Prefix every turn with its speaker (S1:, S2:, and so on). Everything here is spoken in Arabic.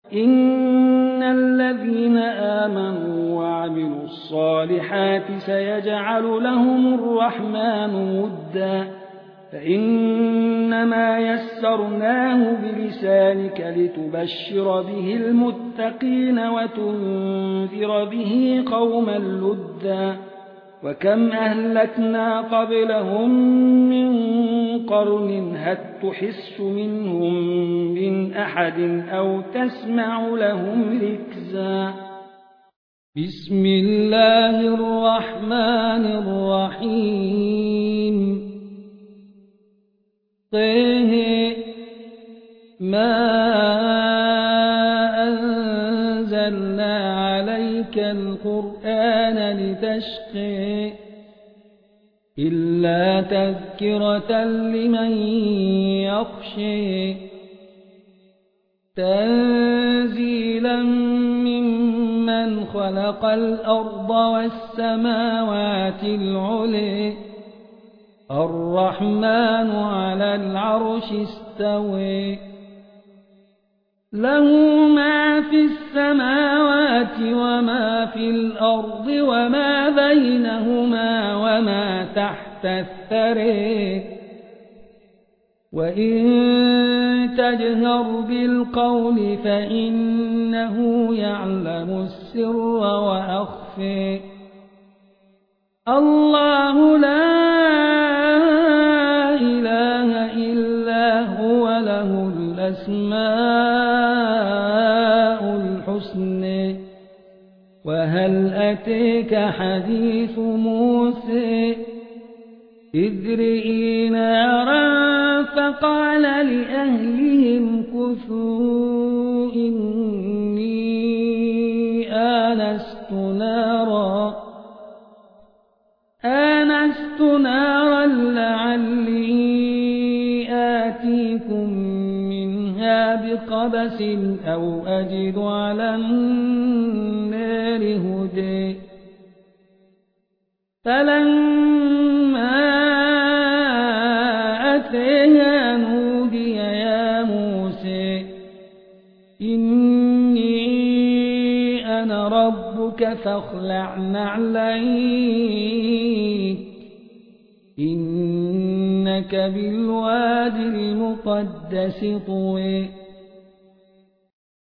S1: إن الذين آمنوا وعملوا الصالحات سيجعل لهم الرحمن ودا فإنما يسرناه بلسانك لتبشر به المتقين وتنذر به قوما لدا وكم أهلكنا قبلهم من قرن هل تحس منهم من أحد أو تسمع لهم ركزا بسم الله الرحمن الرحيم طه ما أنزلنا عليك القرآن لتشقى إلا تذكرة لمن يخشى تنزيلا ممن خلق الأرض والسماوات العلى الرحمن على العرش استوى له ما في السماوات وما في الأرض وما بينهما وما تحت الثرى وإن تجهر بالقول فإنه يعلم السر وأخفى الله لا إله إلا هو له الأسماء الحسنى وهل أتيك حديث موسى إذ رئي نارا فقال لأهلهم كثوا إني آنست نارا لعلي آتيكم منها بقبس أو أجد على النار هدى فلما أتيها نودي يا موسى إني أنا ربك فاخلع نعليك إنك بالوادي المقدس طوى